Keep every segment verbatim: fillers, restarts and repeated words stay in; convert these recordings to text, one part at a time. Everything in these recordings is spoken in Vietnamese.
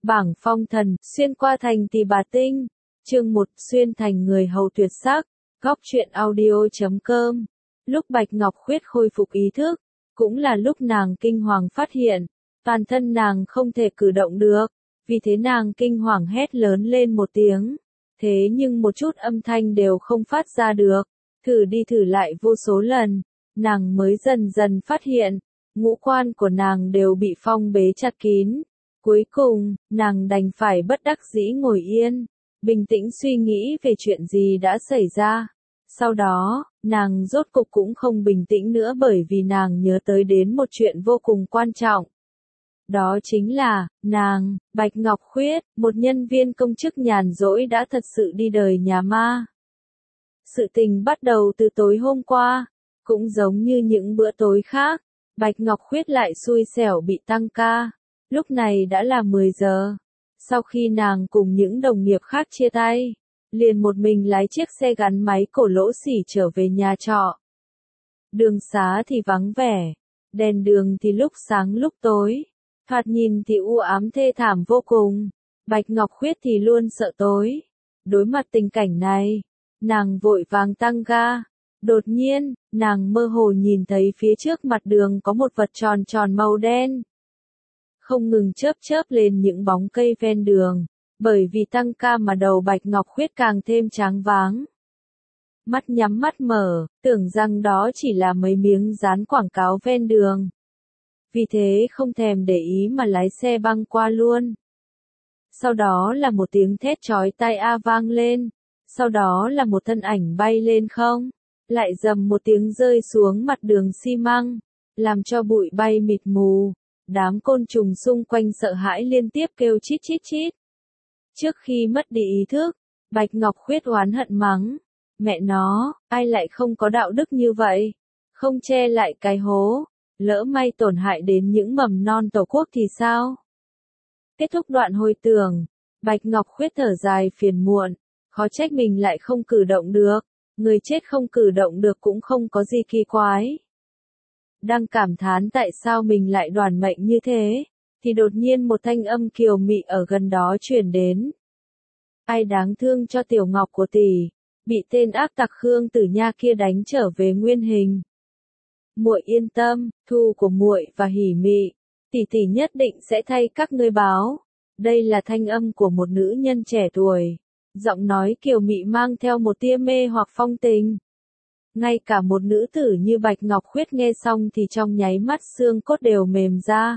Bảng phong thần, xuyên qua thành Tỳ Bà Tinh. Chương một, xuyên thành người hầu tuyệt sắc. Góc truyện audio chấm com. Lúc Bạch Ngọc Khuyết khôi phục ý thức, cũng là lúc nàng kinh hoàng phát hiện, toàn thân nàng không thể cử động được, vì thế nàng kinh hoàng hét lớn lên một tiếng. Thế nhưng một chút âm thanh đều không phát ra được, thử đi thử lại vô số lần, nàng mới dần dần phát hiện, ngũ quan của nàng đều bị phong bế chặt kín. Cuối cùng, nàng đành phải bất đắc dĩ ngồi yên, bình tĩnh suy nghĩ về chuyện gì đã xảy ra. Sau đó, nàng rốt cục cũng không bình tĩnh nữa bởi vì nàng nhớ tới đến một chuyện vô cùng quan trọng. Đó chính là, nàng, Bạch Ngọc Khuyết, một nhân viên công chức nhàn rỗi đã thật sự đi đời nhà ma. Sự tình bắt đầu từ tối hôm qua, cũng giống như những bữa tối khác, Bạch Ngọc Khuyết lại xui xẻo bị tăng ca. Lúc này đã là mười giờ. Sau khi nàng cùng những đồng nghiệp khác chia tay, liền một mình lái chiếc xe gắn máy cổ lỗ xỉ trở về nhà trọ. Đường xá thì vắng vẻ, đèn đường thì lúc sáng lúc tối, thoạt nhìn thì u ám thê thảm vô cùng. Bạch Ngọc Khuyết thì luôn sợ tối. Đối mặt tình cảnh này, nàng vội vàng tăng ga. Đột nhiên, nàng mơ hồ nhìn thấy phía trước mặt đường có một vật tròn tròn màu đen. Không ngừng chớp chớp lên những bóng cây ven đường, bởi vì tăng ca mà đầu Bạch Ngọc Khuyết càng thêm tráng váng. Mắt nhắm mắt mở, tưởng rằng đó chỉ là mấy miếng dán quảng cáo ven đường. Vì thế không thèm để ý mà lái xe băng qua luôn. Sau đó là một tiếng thét chói tai a vang lên, sau đó là một thân ảnh bay lên không, lại rầm một tiếng rơi xuống mặt đường xi măng, làm cho bụi bay mịt mù. Đám côn trùng xung quanh sợ hãi liên tiếp kêu chít chít chít. Trước khi mất đi ý thức, Bạch Ngọc Khuyết oán hận mắng. Mẹ nó, ai lại không có đạo đức như vậy? Không che lại cái hố, lỡ may tổn hại đến những mầm non tổ quốc thì sao? Kết thúc đoạn hồi tưởng, Bạch Ngọc Khuyết thở dài phiền muộn, khó trách mình lại không cử động được. Người chết không cử động được cũng không có gì kỳ quái. Đang cảm thán tại sao mình lại đoản mệnh như thế, thì đột nhiên một thanh âm kiều mị ở gần đó truyền đến. Ai đáng thương cho Tiểu Ngọc của tỷ, bị tên ác tặc Khương Tử Nha kia đánh trở về nguyên hình. Muội yên tâm, thu của muội và hỉ mị, tỷ tỷ nhất định sẽ thay các ngươi báo. Đây là thanh âm của một nữ nhân trẻ tuổi, giọng nói kiều mị mang theo một tia mê hoặc phong tình. Ngay cả một nữ tử như Bạch Ngọc Khuyết nghe xong thì trong nháy mắt xương cốt đều mềm ra.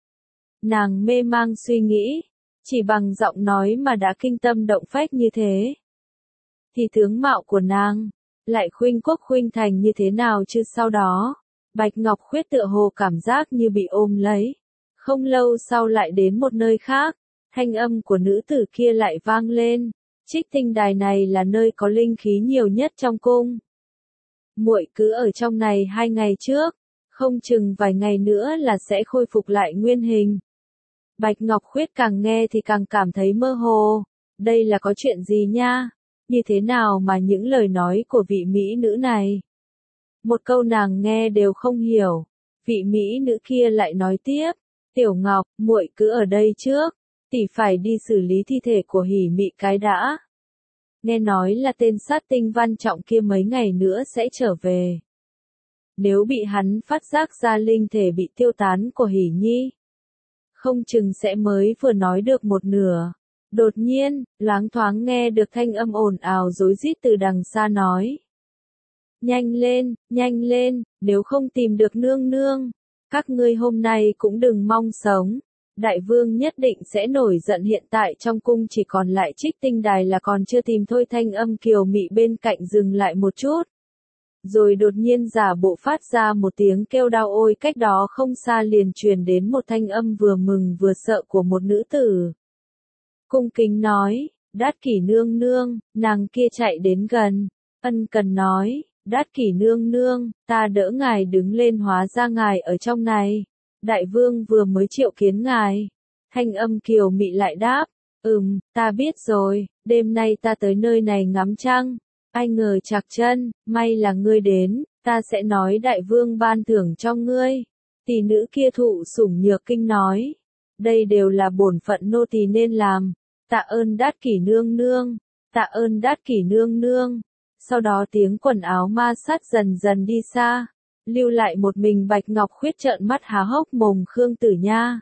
Nàng mê mang suy nghĩ, chỉ bằng giọng nói mà đã kinh tâm động phách như thế. Thì tướng mạo của nàng, lại khuynh quốc khuynh thành như thế nào chứ sau đó, Bạch Ngọc Khuyết tựa hồ cảm giác như bị ôm lấy. Không lâu sau lại đến một nơi khác, thanh âm của nữ tử kia lại vang lên. Trích tinh đài này là nơi có linh khí nhiều nhất trong cung. Muội cứ ở trong này hai ngày trước, không chừng vài ngày nữa là sẽ khôi phục lại nguyên hình. Bạch Ngọc Khuyết càng nghe thì càng cảm thấy mơ hồ. Đây là có chuyện gì nha? Như thế nào mà những lời nói của vị mỹ nữ này? Một câu nàng nghe đều không hiểu. Vị mỹ nữ kia lại nói tiếp, Tiểu Ngọc, muội cứ ở đây trước, tỷ phải đi xử lý thi thể của hỉ mị cái đã. Nghe nói là tên sát tinh Văn Trọng kia mấy ngày nữa sẽ trở về. Nếu bị hắn phát giác ra linh thể bị tiêu tán của hỉ nhi, không chừng sẽ mới vừa nói được một nửa. Đột nhiên, loáng thoáng nghe được thanh âm ồn ào rối rít từ đằng xa nói. Nhanh lên, nhanh lên, nếu không tìm được nương nương, các ngươi hôm nay cũng đừng mong sống. Đại vương nhất định sẽ nổi giận. Hiện tại trong cung chỉ còn lại Trích tinh đài là còn chưa tìm thôi. Thanh âm kiều mị bên cạnh dừng lại một chút. Rồi đột nhiên giả bộ phát ra một tiếng kêu đau ôi, cách đó không xa liền truyền đến một thanh âm vừa mừng vừa sợ của một nữ tử. Cung kính nói, Đát Kỷ nương nương. Nàng kia chạy đến gần, ân cần nói, Đát Kỷ nương nương, ta đỡ ngài đứng lên, hóa ra ngài ở trong này. Đại vương vừa mới triệu kiến ngài. Thanh âm kiều mị lại đáp, ừm, ta biết rồi, đêm nay ta tới nơi này ngắm trăng. Ai ngờ chạc chân, may là ngươi đến, ta sẽ nói đại vương ban thưởng cho ngươi. Tỷ nữ kia thụ sủng nhược kinh nói. đây đều là bổn phận nô tỳ nên làm. Tạ ơn Đát Kỷ nương nương, tạ ơn Đát Kỷ nương nương. Sau đó tiếng quần áo ma sát dần dần đi xa, lưu lại một mình Bạch Ngọc Khuyết trợn mắt há hốc mồm Khương Tử Nha.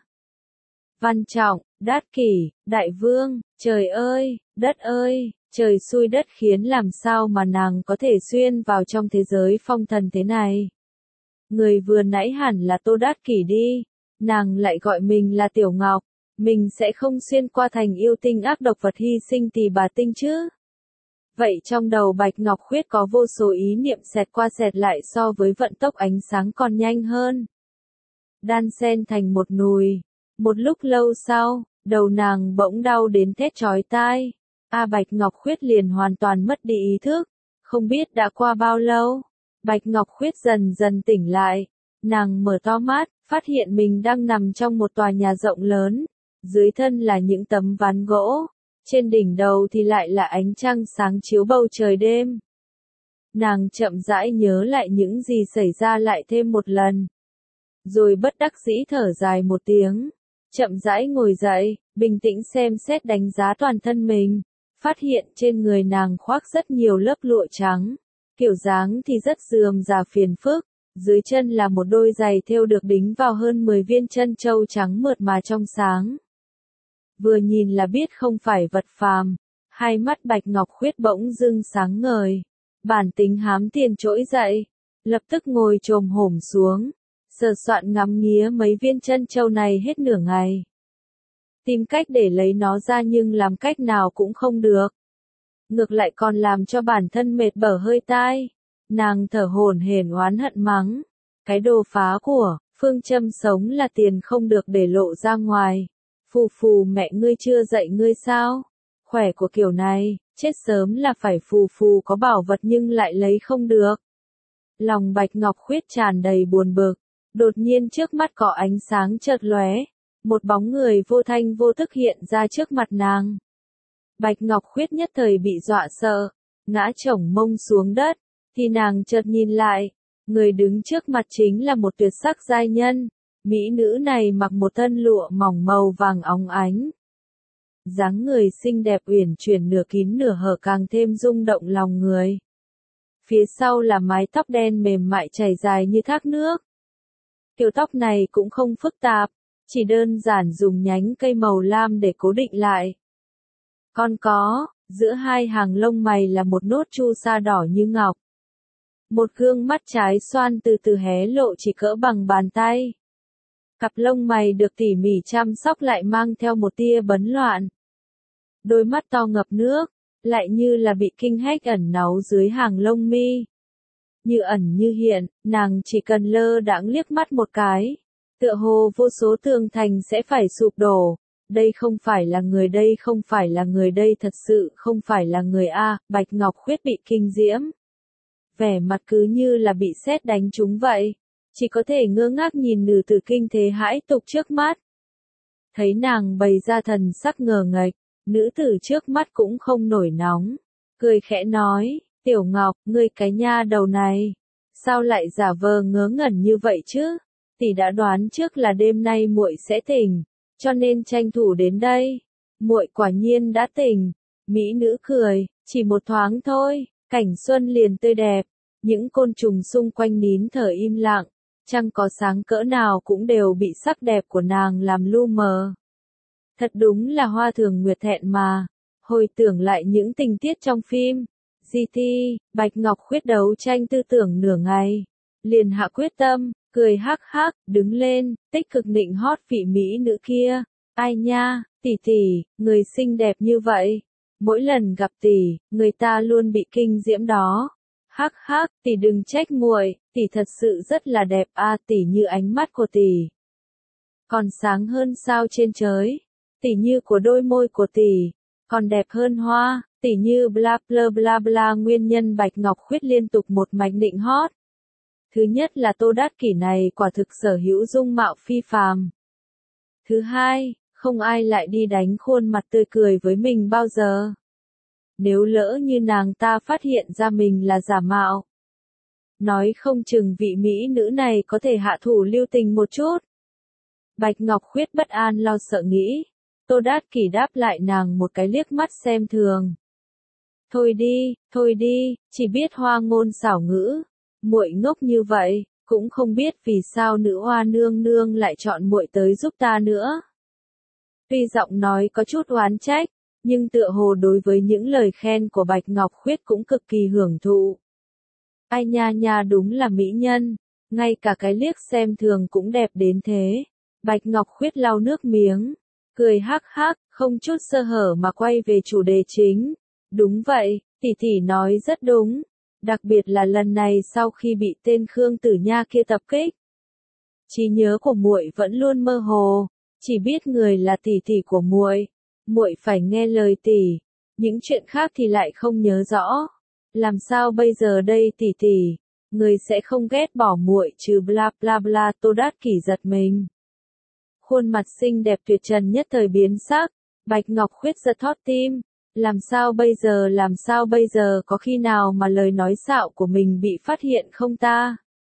Văn Trọng, Đát Kỷ, Đại Vương, trời ơi, đất ơi, trời xui đất khiến làm sao mà nàng có thể xuyên vào trong thế giới phong thần thế này. Người vừa nãy hẳn là Tô Đát Kỷ đi, nàng lại gọi mình là Tiểu Ngọc, mình sẽ không xuyên qua thành yêu tinh ác độc vật hy sinh Tỳ Bà Tinh chứ. Vậy trong đầu Bạch Ngọc Khuyết có vô số ý niệm xẹt qua xẹt lại so với vận tốc ánh sáng còn nhanh hơn. Đan xen thành một nùi. Một lúc lâu sau, đầu nàng bỗng đau đến thét chói tai. A Bạch Ngọc Khuyết liền hoàn toàn mất đi ý thức. Không biết đã qua bao lâu, Bạch Ngọc Khuyết dần dần tỉnh lại. Nàng mở to mắt, phát hiện mình đang nằm trong một tòa nhà rộng lớn. Dưới thân là những tấm ván gỗ. Trên đỉnh đầu thì lại là ánh trăng sáng chiếu bầu trời đêm. Nàng chậm rãi nhớ lại những gì xảy ra lại thêm một lần. Rồi bất đắc dĩ thở dài một tiếng. Chậm rãi ngồi dậy, bình tĩnh xem xét đánh giá toàn thân mình. Phát hiện trên người nàng khoác rất nhiều lớp lụa trắng. Kiểu dáng thì rất rườm rà phiền phức. Dưới chân là một đôi giày thêu được đính vào hơn mười viên chân châu trắng mượt mà trong sáng. Vừa nhìn là biết không phải vật phàm. Hai mắt Bạch Ngọc Khuyết bỗng dưng sáng ngời. Bản tính hám tiền trỗi dậy. Lập tức ngồi chồm hổm xuống. Sờ soạn ngắm nghía mấy viên chân châu này hết nửa ngày. Tìm cách để lấy nó ra nhưng làm cách nào cũng không được. Ngược lại còn làm cho bản thân mệt bở hơi tai. Nàng thở hổn hển oán hận mắng. Cái đồ phá của, phương châm sống là tiền không được để lộ ra ngoài. Phù phù mẹ ngươi chưa dạy ngươi sao? Khỏe của kiểu này, chết sớm là phải phù phù có bảo vật nhưng lại lấy không được. Lòng Bạch Ngọc Khuyết tràn đầy buồn bực. Đột nhiên trước mắt có ánh sáng chợt lóe. Một bóng người vô thanh vô tức hiện ra trước mặt nàng. Bạch Ngọc Khuyết nhất thời bị dọa sợ. Ngã chổng mông xuống đất. Thì nàng chợt nhìn lại. Người đứng trước mặt chính là một tuyệt sắc giai nhân. Mỹ nữ này mặc một thân lụa mỏng màu vàng óng ánh. Dáng người xinh đẹp uyển chuyển nửa kín nửa hở càng thêm rung động lòng người. Phía sau là mái tóc đen mềm mại chảy dài như thác nước. Kiểu tóc này cũng không phức tạp, chỉ đơn giản dùng nhánh cây màu lam để cố định lại. Còn có, giữa hai hàng lông mày là một nốt chu sa đỏ như ngọc. Một gương mắt trái xoan từ từ hé lộ chỉ cỡ bằng bàn tay. Cặp lông mày được tỉ mỉ chăm sóc lại mang theo một tia bấn loạn. Đôi mắt to ngập nước, lại như là bị kinh hách ẩn náu dưới hàng lông mi. Như ẩn như hiện, nàng chỉ cần lơ đãng liếc mắt một cái. Tựa hồ vô số tường thành sẽ phải sụp đổ. Đây không phải là người đây không phải là người đây thật sự không phải là người A, Bạch Ngọc Khuyết bị kinh diễm. Vẻ mặt cứ như là bị sét đánh trúng vậy. Chỉ có thể ngơ ngác nhìn nữ tử kinh thế hãi tục trước mắt. Thấy nàng bày ra thần sắc ngờ nghệch, nữ tử trước mắt cũng không nổi nóng. Cười khẽ nói, Tiểu Ngọc, ngươi cái nha đầu này. Sao lại giả vờ ngớ ngẩn như vậy chứ? Tỷ đã đoán trước là đêm nay muội sẽ tỉnh, cho nên tranh thủ đến đây. Muội quả nhiên đã tỉnh. Mỹ nữ cười, chỉ một thoáng thôi, cảnh xuân liền tươi đẹp. Những côn trùng xung quanh nín thở im lặng. Trăng có sáng cỡ nào cũng đều bị sắc đẹp của nàng làm lu mờ. Thật đúng là hoa thường nguyệt thẹn mà. Hồi tưởng lại những tình tiết trong phim giê tê, Bạch Ngọc Khuyết đấu tranh tư tưởng nửa ngày. Liền hạ quyết tâm, cười hắc hắc, đứng lên, tích cực nịnh hót vị mỹ nữ kia. Ai nha, tỷ tỷ, người xinh đẹp như vậy. Mỗi lần gặp tỷ, người ta luôn bị kinh diễm đó. Hắc hắc, tỷ đừng trách muội, tỷ thật sự rất là đẹp a, à, tỷ như ánh mắt của tỷ. Còn sáng hơn sao trên trời, tỷ như của đôi môi của tỷ, còn đẹp hơn hoa, tỷ như bla bla bla bla. Nguyên nhân Bạch Ngọc Khuyết liên tục một mạch nịnh hót. Thứ nhất là Tô Đát Kỷ này quả thực sở hữu dung mạo phi phàm. Thứ hai, không ai lại đi đánh khuôn mặt tươi cười với mình bao giờ. Nếu lỡ như nàng ta phát hiện ra mình là giả mạo, nói không chừng vị mỹ nữ này có thể hạ thủ lưu tình một chút. Bạch Ngọc Khuyết bất an lo sợ nghĩ. Tô Đát Kỷ đáp lại nàng một cái liếc mắt xem thường. Thôi đi, thôi đi, chỉ biết hoa ngôn xảo ngữ. Muội ngốc như vậy, cũng không biết vì sao nữ hoa nương nương lại chọn muội tới giúp ta nữa. Tuy giọng nói có chút oán trách, nhưng tựa hồ đối với những lời khen của Bạch Ngọc Khuyết cũng cực kỳ hưởng thụ. Ai nha nha đúng là mỹ nhân, ngay cả cái liếc xem thường cũng đẹp đến thế. Bạch Ngọc Khuyết lau nước miếng, cười hắc hắc, không chút sơ hở mà quay về chủ đề chính. Đúng vậy, tỷ tỷ nói rất đúng, đặc biệt là lần này sau khi bị tên Khương Tử Nha kia tập kích. Trí nhớ của muội vẫn luôn mơ hồ, chỉ biết người là tỷ tỷ của muội, muội phải nghe lời tỷ, những chuyện khác thì lại không nhớ rõ. Làm sao bây giờ đây tỷ tỷ, người sẽ không ghét bỏ muội chứ bla bla bla. Tô Đát Kỷ giật mình. Khuôn mặt xinh đẹp tuyệt trần nhất thời biến sắc, Bạch Ngọc Khuyết giật thót tim. Làm sao bây giờ, làm sao bây giờ, có khi nào mà lời nói xạo của mình bị phát hiện không ta?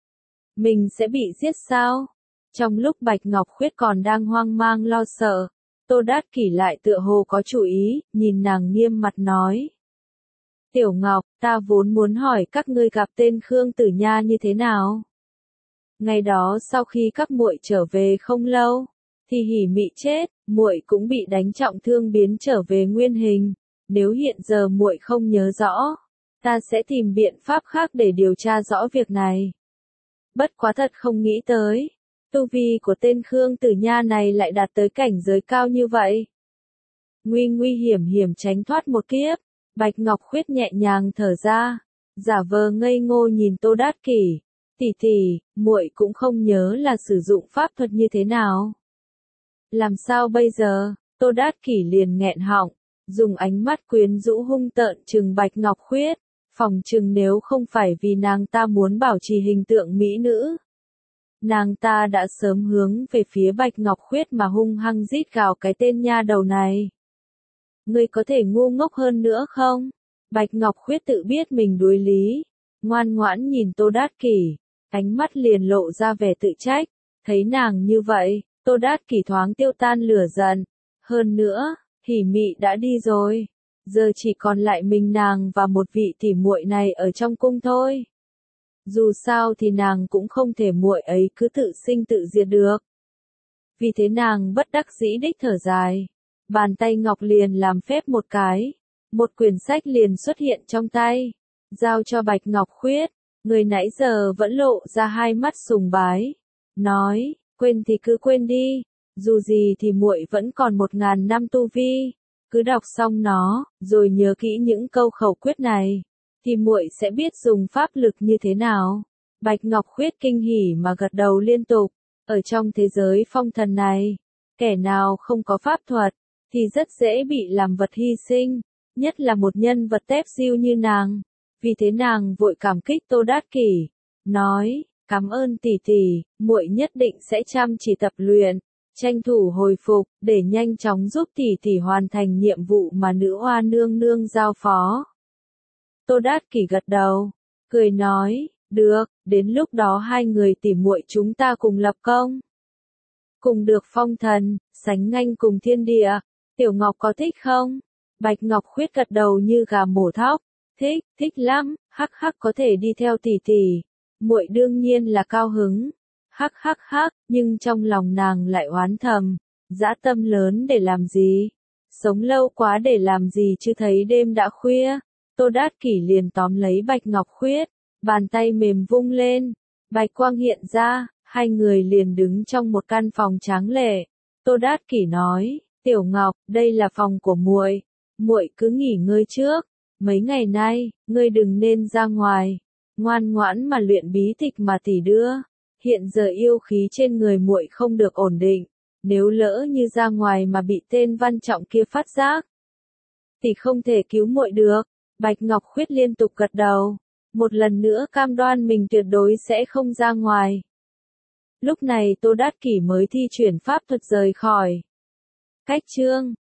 Mình sẽ bị giết sao? Trong lúc Bạch Ngọc Khuyết còn đang hoang mang lo sợ, Tô Đát Kỷ lại tựa hồ có chủ ý, nhìn nàng nghiêm mặt nói. Tiểu Ngọc, ta vốn muốn hỏi các ngươi gặp tên Khương Tử Nha như thế nào? Ngày đó sau khi các muội trở về không lâu, thì Hỉ Mị chết, muội cũng bị đánh trọng thương biến trở về nguyên hình. Nếu hiện giờ muội không nhớ rõ, ta sẽ tìm biện pháp khác để điều tra rõ việc này. Bất quá thật không nghĩ tới, tu vi của tên Khương Tử Nha này lại đạt tới cảnh giới cao như vậy. Nguy nguy hiểm hiểm tránh thoát một kiếp, Bạch Ngọc Khuyết nhẹ nhàng thở ra, giả vờ ngây ngô nhìn Tô Đát Kỷ. Tỷ tỷ, muội cũng không nhớ là sử dụng pháp thuật như thế nào. Làm sao bây giờ? Tô Đát Kỷ liền nghẹn họng, dùng ánh mắt quyến rũ hung tợn trừng Bạch Ngọc Khuyết, phòng trừng nếu không phải vì nàng ta muốn bảo trì hình tượng mỹ nữ, nàng ta đã sớm hướng về phía Bạch Ngọc Khuyết mà hung hăng rít gào cái tên nha đầu này. Ngươi có thể ngu ngốc hơn nữa không? Bạch Ngọc Khuyết tự biết mình đuối lý, ngoan ngoãn nhìn Tô Đát Kỷ, ánh mắt liền lộ ra vẻ tự trách, thấy nàng như vậy, Tô Đát Kỷ thoáng tiêu tan lửa giận. Hơn nữa, Hỉ Mị đã đi rồi, giờ chỉ còn lại mình nàng và một vị tỷ muội này ở trong cung thôi. Dù sao thì nàng cũng không thể muội ấy cứ tự sinh tự diệt được. Vì thế nàng bất đắc dĩ đích thở dài, bàn tay ngọc liền làm phép một cái, một quyển sách liền xuất hiện trong tay, giao cho Bạch Ngọc Khuyết, người nãy giờ vẫn lộ ra hai mắt sùng bái, nói, quên thì cứ quên đi, dù gì thì muội vẫn còn một ngàn năm tu vi, cứ đọc xong nó, rồi nhớ kỹ những câu khẩu quyết này, thì muội sẽ biết dùng pháp lực như thế nào. Bạch Ngọc Khuyết kinh hỉ mà gật đầu liên tục, ở trong thế giới phong thần này, kẻ nào không có pháp thuật, thì rất dễ bị làm vật hy sinh, nhất là một nhân vật tép diêu như nàng. Vì thế nàng vội cảm kích Tô Đát Kỷ, nói, cảm ơn tỷ tỷ, muội nhất định sẽ chăm chỉ tập luyện, tranh thủ hồi phục, để nhanh chóng giúp tỷ tỷ hoàn thành nhiệm vụ mà nữ hoa nương nương giao phó. Tô Đát Kỷ gật đầu, cười nói, được, đến lúc đó hai người tỷ muội chúng ta cùng lập công. Cùng được phong thần, sánh ngang cùng thiên địa, Tiểu Ngọc có thích không? Bạch Ngọc Khuyết gật đầu như gà mổ thóc, thích, thích lắm, hắc hắc có thể đi theo tỷ tỷ, muội đương nhiên là cao hứng. Hắc hắc hắc, nhưng trong lòng nàng lại oán thầm, dã tâm lớn để làm gì? Sống lâu quá để làm gì chứ thấy đêm đã khuya. Tô Đát Kỷ liền tóm lấy Bạch Ngọc Khuyết, bàn tay mềm vung lên, bạch quang hiện ra, hai người liền đứng trong một căn phòng tráng lệ. Tô Đát Kỷ nói, Tiểu Ngọc, đây là phòng của muội, muội cứ nghỉ ngơi trước, mấy ngày nay, ngươi đừng nên ra ngoài, ngoan ngoãn mà luyện bí tịch mà tỷ đưa. Hiện giờ yêu khí trên người muội không được ổn định, nếu lỡ như ra ngoài mà bị tên Văn Trọng kia phát giác, thì không thể cứu muội được. Bạch Ngọc Khuyết liên tục gật đầu, một lần nữa cam đoan mình tuyệt đối sẽ không ra ngoài. Lúc này Tô Đát Kỷ mới thi chuyển pháp thuật rời khỏi. Cách chương